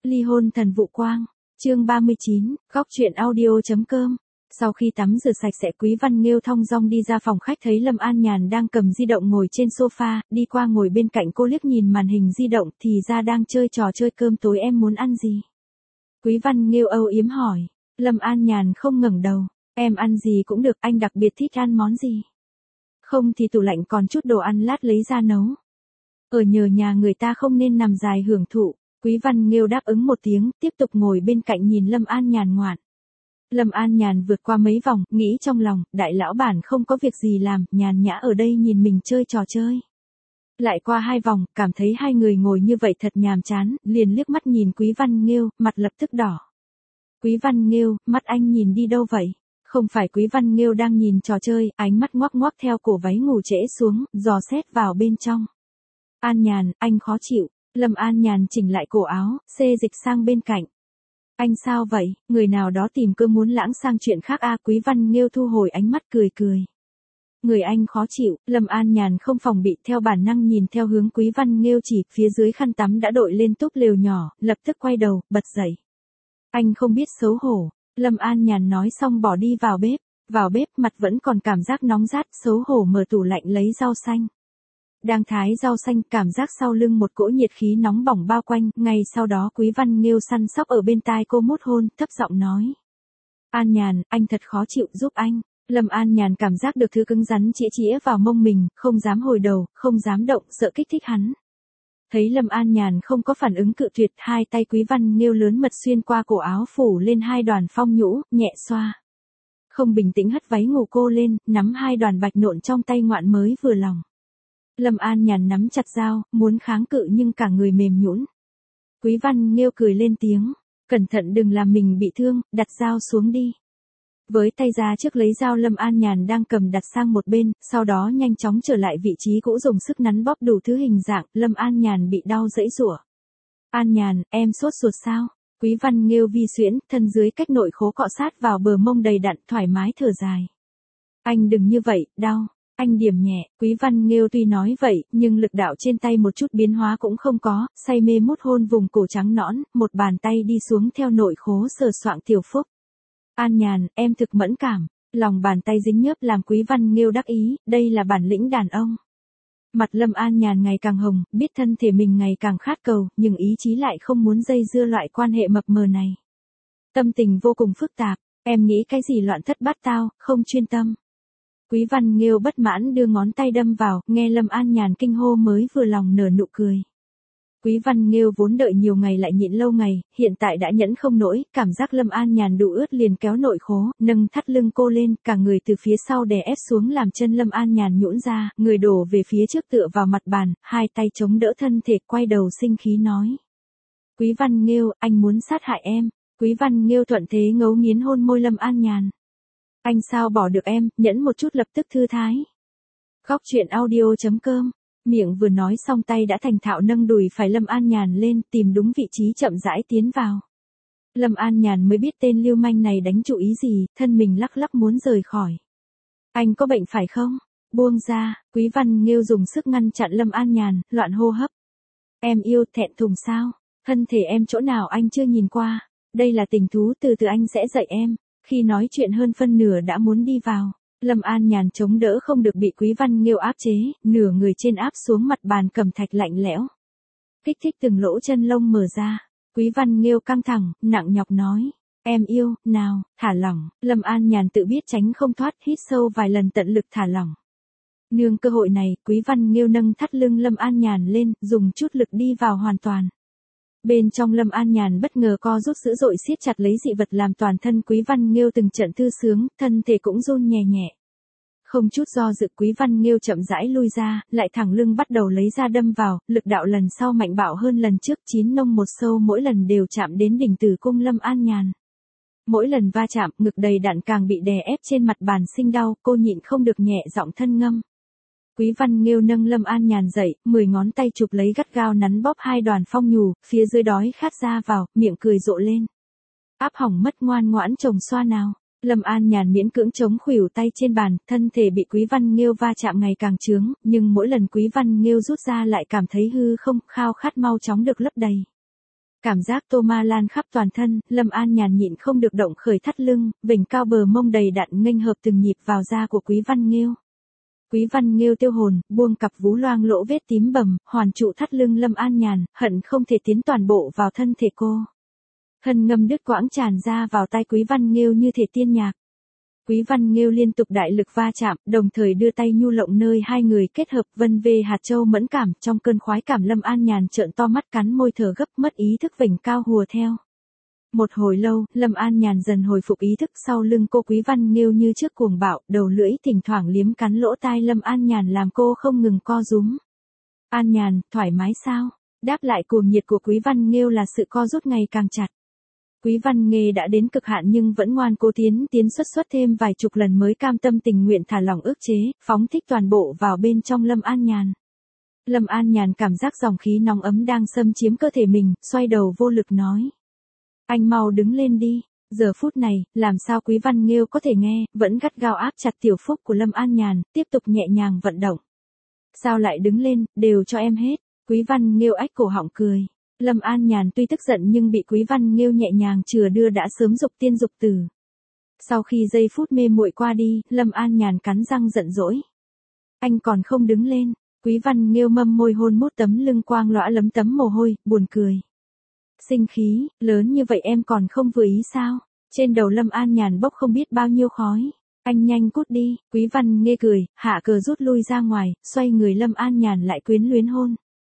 Ly hôn thần vụ quang, chương 39, góc truyện audio.com. Sau khi tắm rửa sạch sẽ, Quý Văn Nghiêu thong dong đi ra phòng khách, thấy Lâm An Nhàn đang cầm di động ngồi trên sofa, đi qua ngồi bên cạnh cô, liếc nhìn màn hình di động, thì ra đang chơi trò chơi cơm tối. Em muốn ăn gì? Quý Văn Nghiêu âu yếm hỏi. Lâm An Nhàn không ngẩng đầu. Em ăn gì cũng được, anh đặc biệt thích ăn món gì? Không thì tủ lạnh còn chút đồ ăn, lát lấy ra nấu. Ở nhờ nhà người ta không nên nằm dài hưởng thụ. Quý Văn Nghiêu đáp ứng một tiếng, tiếp tục ngồi bên cạnh nhìn Lâm An Nhàn ngoạn. Lâm An Nhàn vượt qua mấy vòng, nghĩ trong lòng, đại lão bản không có việc gì làm, nhàn nhã ở đây nhìn mình chơi trò chơi. Lại qua 2 vòng, cảm thấy hai người ngồi như vậy thật nhàm chán, liền liếc mắt nhìn Quý Văn Nghiêu, mặt lập tức đỏ. Quý Văn Nghiêu, mắt anh nhìn đi đâu vậy? Không phải, Quý Văn Nghiêu đang nhìn trò chơi, ánh mắt ngoắc ngoắc theo cổ váy ngủ trễ xuống, dò xét vào bên trong. An Nhàn, anh khó chịu. Lâm An Nhàn chỉnh lại cổ áo, xê dịch sang bên cạnh. Anh sao vậy, người nào đó tìm cơ muốn lãng sang chuyện khác à? Quý Văn Nghiêu thu hồi ánh mắt, cười cười. Người anh khó chịu. Lâm An Nhàn không phòng bị, theo bản năng nhìn theo hướng Quý Văn Nghiêu chỉ, phía dưới khăn tắm đã đội lên túp lều nhỏ, lập tức quay đầu, bật dậy. Anh không biết xấu hổ. Lâm An Nhàn nói xong bỏ đi vào bếp. Vào bếp, mặt vẫn còn cảm giác nóng rát, xấu hổ mở tủ lạnh lấy rau xanh. Đang thái rau xanh, cảm giác sau lưng một cỗ nhiệt khí nóng bỏng bao quanh, ngay sau đó Quý Văn Nghiêu săn sóc ở bên tai cô mút hôn, thấp giọng nói. An Nhàn, anh thật khó chịu, giúp anh. Lâm An Nhàn cảm giác được thứ cứng rắn chĩa chĩa vào mông mình, không dám hồi đầu, không dám động, sợ kích thích hắn. Thấy Lâm An Nhàn không có phản ứng cự tuyệt, hai tay Quý Văn Nghiêu lớn mật xuyên qua cổ áo phủ lên 2 đoàn phong nhũ, nhẹ xoa. Không bình tĩnh hất váy ngủ cô lên, nắm 2 đoàn bạch nộn trong tay ngoạn mới vừa lòng. Lâm An Nhàn nắm chặt dao, muốn kháng cự nhưng cả người mềm nhũn. Quý Văn Nghiêu cười lên tiếng, cẩn thận đừng làm mình bị thương, đặt dao xuống đi. Với tay ra trước lấy dao Lâm An Nhàn đang cầm đặt sang một bên, sau đó nhanh chóng trở lại vị trí cũ, dùng sức nắn bóp đủ thứ hình dạng. Lâm An Nhàn bị đau giãy giụa. An Nhàn, em sốt ruột sao? Quý Văn Nghiêu vi xuyễn, thân dưới cách nội khố cọ sát vào bờ mông đầy đặn, thoải mái thở dài. Anh đừng như vậy, đau. Anh điểm nhẹ. Quý Văn Nghiêu tuy nói vậy, nhưng lực đạo trên tay một chút biến hóa cũng không có, say mê mút hôn vùng cổ trắng nõn, một bàn tay đi xuống theo nội khố sờ soạng tiểu phúc. An Nhàn, em thực mẫn cảm. Lòng bàn tay dính nhớp làm Quý Văn Nghiêu đắc ý, đây là bản lĩnh đàn ông. Mặt Lâm An Nhàn ngày càng hồng, biết thân thể mình ngày càng khát cầu, nhưng ý chí lại không muốn dây dưa loại quan hệ mập mờ này. Tâm tình vô cùng phức tạp, em nghĩ cái gì loạn thất bát tao, không chuyên tâm. Quý Văn Nghiêu bất mãn đưa ngón tay đâm vào, nghe Lâm An Nhàn kinh hô mới vừa lòng nở nụ cười. Quý Văn Nghiêu vốn đợi nhiều ngày lại nhịn lâu ngày, hiện tại đã nhẫn không nổi, cảm giác Lâm An Nhàn đủ ướt liền kéo nội khố, nâng thắt lưng cô lên, cả người từ phía sau đè ép xuống làm chân Lâm An Nhàn nhũn ra, người đổ về phía trước tựa vào mặt bàn, hai tay chống đỡ thân thể, quay đầu sinh khí nói. Quý Văn Nghiêu, anh muốn sát hại em. Quý Văn Nghiêu thuận thế ngấu nghiến hôn môi Lâm An Nhàn. Anh sao bỏ được em, nhẫn một chút lập tức thư thái. Góc truyện audio.com. Miệng vừa nói xong tay đã thành thạo nâng đùi phải Lâm An Nhàn lên, tìm đúng vị trí chậm rãi tiến vào. Lâm An Nhàn mới biết tên lưu manh này đánh chủ ý gì, thân mình lắc lắc muốn rời khỏi. Anh có bệnh phải không? Buông ra. Quý Văn Nghiêu dùng sức ngăn chặn Lâm An Nhàn, loạn hô hấp. Em yêu, thẹn thùng sao? Thân thể em chỗ nào anh chưa nhìn qua? Đây là tình thú, từ từ anh sẽ dạy em. Khi nói chuyện hơn phân nửa đã muốn đi vào. Lâm An Nhàn chống đỡ không được bị Quý Văn Nghiêu áp chế, nửa người trên áp xuống mặt bàn cẩm thạch lạnh lẽo. Kích thích từng lỗ chân lông mở ra. Quý Văn Nghiêu căng thẳng, nặng nhọc nói. Em yêu, nào, thả lỏng. Lâm An Nhàn tự biết tránh không thoát, hít sâu vài lần tận lực thả lỏng. Nương cơ hội này, Quý Văn Nghiêu nâng thắt lưng Lâm An Nhàn lên, dùng chút lực đi vào hoàn toàn. Bên trong Lâm An Nhàn bất ngờ co rút dữ dội, siết chặt lấy dị vật làm toàn thân Quý Văn Nghiêu từng trận thư sướng, thân thể cũng run nhẹ nhẹ. Không chút do dự Quý Văn Nghiêu chậm rãi lui ra, lại thẳng lưng bắt đầu lấy ra đâm vào, lực đạo lần sau mạnh bạo hơn lần trước, 9 nông một sâu, mỗi lần đều chạm đến đỉnh tử cung Lâm An Nhàn. Mỗi lần va chạm, ngực đầy đặn càng bị đè ép trên mặt bàn sinh đau, cô nhịn không được nhẹ giọng thân ngâm. Quý Văn Nghiêu nâng Lâm An Nhàn dậy, 10 ngón tay chụp lấy gắt gao nắn bóp 2 đoàn phong nhù, phía dưới đói khát ra vào, miệng cười rộ lên. Áp hỏng mất, ngoan ngoãn chồng xoa nào. Lâm An Nhàn miễn cưỡng chống khuỷu tay trên bàn, thân thể bị Quý Văn Nghiêu va chạm ngày càng chướng, nhưng mỗi lần Quý Văn Nghiêu rút ra lại cảm thấy hư không, khao khát mau chóng được lấp đầy. Cảm giác tô ma lan khắp toàn thân, Lâm An Nhàn nhịn không được động khởi thắt lưng, vểnh cao bờ mông đầy đặn nghênh hợp từng nhịp vào da của Quý Văn Nghiêu. Quý Văn Nghiêu tiêu hồn, buông cặp vú loang lỗ vết tím bầm, hoàn trụ thắt lưng Lâm An Nhàn, hận không thể tiến toàn bộ vào thân thể cô. Hân ngâm đứt quãng tràn ra vào tai Quý Văn Nghiêu như thể tiên nhạc. Quý Văn Nghiêu liên tục đại lực va chạm, đồng thời đưa tay nhu lộng nơi hai người kết hợp vân về hạt châu mẫn cảm. Trong cơn khoái cảm Lâm An Nhàn trợn to mắt cắn môi thở gấp, mất ý thức vểnh cao hùa theo. Một hồi lâu, Lâm An Nhàn dần hồi phục ý thức, sau lưng cô Quý Văn Nghiêu như trước cuồng bạo, đầu lưỡi thỉnh thoảng liếm cắn lỗ tai Lâm An Nhàn làm cô không ngừng co rúm. An Nhàn, thoải mái sao? Đáp lại cuồng nhiệt của Quý Văn Nghiêu là sự co rút ngày càng chặt. Quý Văn Nghê đã đến cực hạn nhưng vẫn ngoan cố tiến xuất thêm vài chục lần mới cam tâm tình nguyện thả lỏng ức chế, phóng thích toàn bộ vào bên trong Lâm An Nhàn. Lâm An Nhàn cảm giác dòng khí nóng ấm đang xâm chiếm cơ thể mình, xoay đầu vô lực nói. Anh mau đứng lên đi. Giờ phút này, làm sao Quý Văn Nghêu có thể nghe, vẫn gắt gao áp chặt tiểu phúc của Lâm An Nhàn, tiếp tục nhẹ nhàng vận động. Sao lại đứng lên, đều cho em hết. Quý Văn Nghêu ách cổ họng cười. Lâm An Nhàn tuy tức giận nhưng bị Quý Văn Nghêu nhẹ nhàng chừa đưa đã sớm dục tiên dục tử. Sau khi giây phút mê muội qua đi, Lâm An Nhàn cắn răng giận dỗi. Anh còn không đứng lên. Quý Văn Nghêu mâm môi hôn mút tấm lưng quang lõa lấm tấm mồ hôi, buồn cười. Sinh khí, lớn như vậy em còn không vừa ý sao? Trên đầu Lâm An Nhàn bốc không biết bao nhiêu khói. Anh nhanh cút đi. Quý Văn Nghê cười, hạ cờ rút lui ra ngoài, xoay người Lâm An Nhàn lại quyến luyến hôn.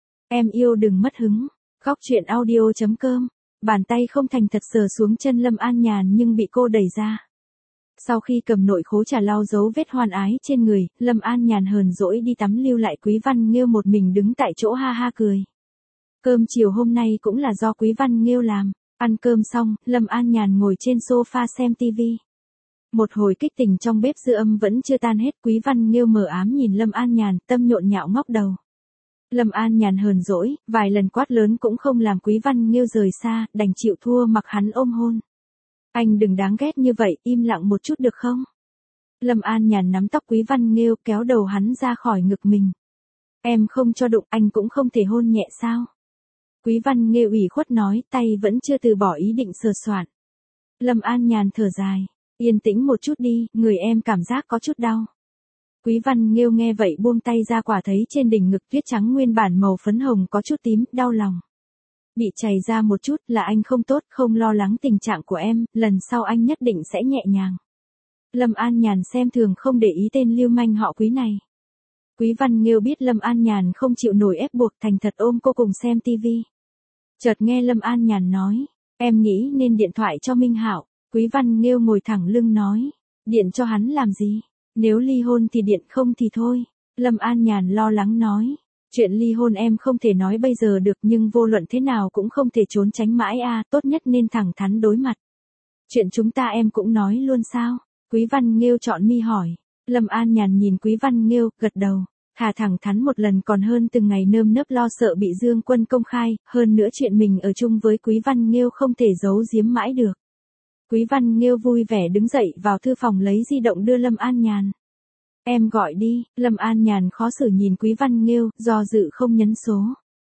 Em yêu đừng mất hứng. Góc truyện audio.com. Bàn tay không thành thật sờ xuống chân Lâm An Nhàn nhưng bị cô đẩy ra. Sau khi cầm nội khố trà lau dấu vết hoan ái trên người, Lâm An Nhàn hờn dỗi đi tắm, lưu lại Quý Văn Nghêu một mình đứng tại chỗ ha ha cười. Cơm chiều hôm nay cũng là do Quý Văn Nghêu làm. Ăn cơm xong, Lâm An Nhàn ngồi trên sofa xem tivi. Một hồi kích tình trong bếp dư âm vẫn chưa tan hết, Quý Văn Nghêu mờ ám nhìn Lâm An Nhàn, tâm nhộn nhạo ngóc đầu. Lâm An Nhàn hờn dỗi, vài lần quát lớn cũng không làm Quý Văn Nghêu rời xa, đành chịu thua mặc hắn ôm hôn. Anh đừng đáng ghét như vậy, im lặng một chút được không? Lâm An Nhàn nắm tóc Quý Văn Nghêu kéo đầu hắn ra khỏi ngực mình. Em không cho đụng, anh cũng không thể hôn nhẹ sao? Quý Văn Nghêu ủy khuất nói, tay vẫn chưa từ bỏ ý định sờ soạn. Lâm An Nhàn thở dài, yên tĩnh một chút đi, người em cảm giác có chút đau. Quý Văn Nghêu nghe vậy buông tay ra, quả thấy trên đỉnh ngực tuyết trắng nguyên bản màu phấn hồng có chút tím, đau lòng. Bị chảy ra một chút là anh không tốt, không lo lắng tình trạng của em, lần sau anh nhất định sẽ nhẹ nhàng. Lâm An Nhàn xem thường không để ý tên lưu manh họ Quý này. Quý Văn Nghêu biết Lâm An Nhàn không chịu nổi ép buộc, thành thật ôm cô cùng xem tivi. Chợt nghe Lâm An Nhàn nói, em nghĩ nên điện thoại cho Minh Hạo. Quý Văn Nghêu ngồi thẳng lưng nói, điện cho hắn làm gì? Nếu ly hôn thì điện, không thì thôi. Lâm An Nhàn lo lắng nói, chuyện ly hôn em không thể nói bây giờ được nhưng vô luận thế nào cũng không thể trốn tránh mãi à, tốt nhất nên thẳng thắn đối mặt. Chuyện chúng ta em cũng nói luôn sao? Quý Văn Nghêu chọn mi hỏi. Lâm An Nhàn nhìn Quý Văn Nghêu, gật đầu. Thà thẳng thắn một lần còn hơn từng ngày nơm nớp lo sợ bị Dương Quân công khai, hơn nữa chuyện mình ở chung với Quý Văn Nghêu không thể giấu giếm mãi được. Quý Văn Nghêu vui vẻ đứng dậy vào thư phòng lấy di động đưa Lâm An Nhàn. Em gọi đi. Lâm An Nhàn khó xử nhìn Quý Văn Nghêu, do dự không nhấn số.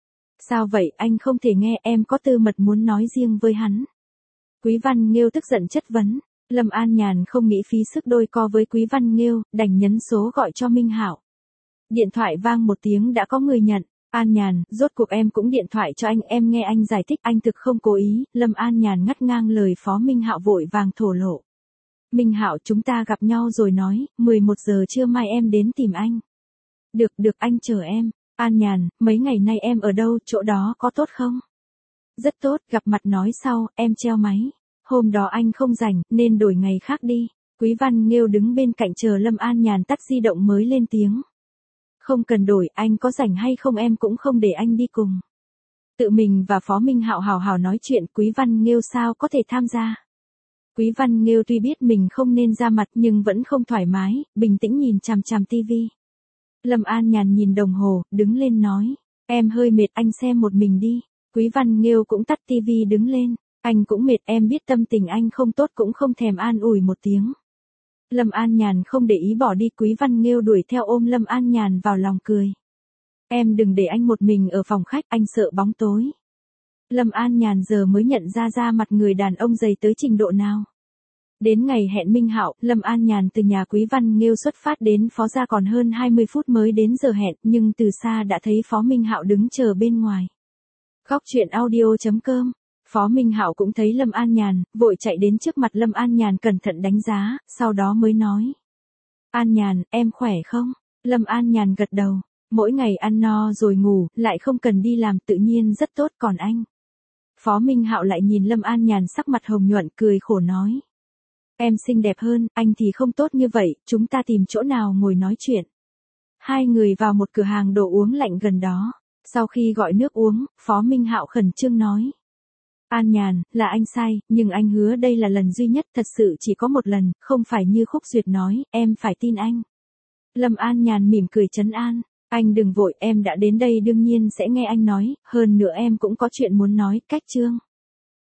Sao vậy, anh không thể nghe, em có tư mật muốn nói riêng với hắn. Quý Văn Nghêu tức giận chất vấn. Lâm An Nhàn không nghĩ phí sức đôi co với Quý Văn Nghêu, đành nhấn số gọi cho Minh Hạo. Điện thoại vang một tiếng đã có người nhận. An Nhàn, rốt cuộc em cũng điện thoại cho anh, em nghe anh giải thích, anh thực không cố ý. Lâm An Nhàn ngắt ngang lời Phó Minh Hạo vội vàng thổ lộ. Minh Hạo, chúng ta gặp nhau rồi nói, 11 giờ trưa mai em đến tìm anh. Được, anh chờ em. An Nhàn, mấy ngày nay em ở đâu, chỗ đó có tốt không? Rất tốt, gặp mặt nói sau, em treo máy. Hôm đó anh không rảnh, nên đổi ngày khác đi. Quý Văn Nghêu đứng bên cạnh chờ Lâm An Nhàn tắt di động mới lên tiếng. Không cần đổi, anh có rảnh hay không em cũng không để anh đi cùng. Tự mình và Phó Minh Hạo hào hào nói chuyện, Quý Văn Nghêu sao có thể tham gia. Quý Văn Nghêu tuy biết mình không nên ra mặt nhưng vẫn không thoải mái, bình tĩnh nhìn chằm chằm tivi. Lâm An Nhàn nhìn đồng hồ, đứng lên nói, em hơi mệt, anh xem một mình đi. Quý Văn Nghêu cũng tắt tivi đứng lên, anh cũng mệt, em biết tâm tình anh không tốt cũng không thèm an ủi một tiếng. Lâm An Nhàn không để ý bỏ đi, Quý Văn Nghêu đuổi theo ôm Lâm An Nhàn vào lòng cười. Em đừng để anh một mình ở phòng khách, anh sợ bóng tối. Lâm An Nhàn giờ mới nhận ra mặt người đàn ông dày tới trình độ nào. Đến ngày hẹn Minh Hạo, Lâm An Nhàn từ nhà Quý Văn Nghêu xuất phát đến Phó gia còn hơn 20 phút mới đến giờ hẹn, nhưng từ xa đã thấy Phó Minh Hạo đứng chờ bên ngoài. Góc truyện audio.com. Phó Minh Hạo cũng thấy Lâm An Nhàn, vội chạy đến trước mặt Lâm An Nhàn cẩn thận đánh giá, sau đó mới nói. An Nhàn, em khỏe không? Lâm An Nhàn gật đầu. Mỗi ngày ăn no rồi ngủ, lại không cần đi làm tự nhiên rất tốt, còn anh? Phó Minh Hạo lại nhìn Lâm An Nhàn sắc mặt hồng nhuận cười khổ nói. Em xinh đẹp hơn, anh thì không tốt như vậy, chúng ta tìm chỗ nào ngồi nói chuyện. Hai người vào một cửa hàng đồ uống lạnh gần đó. Sau khi gọi nước uống, Phó Minh Hạo khẩn trương nói. An Nhàn, là anh sai, nhưng anh hứa đây là lần duy nhất, thật sự chỉ có một lần, không phải như Khúc Duyệt nói, em phải tin anh. Lâm An Nhàn mỉm cười trấn an. Anh đừng vội, em đã đến đây đương nhiên sẽ nghe anh nói, hơn nữa em cũng có chuyện muốn nói, cách Trương.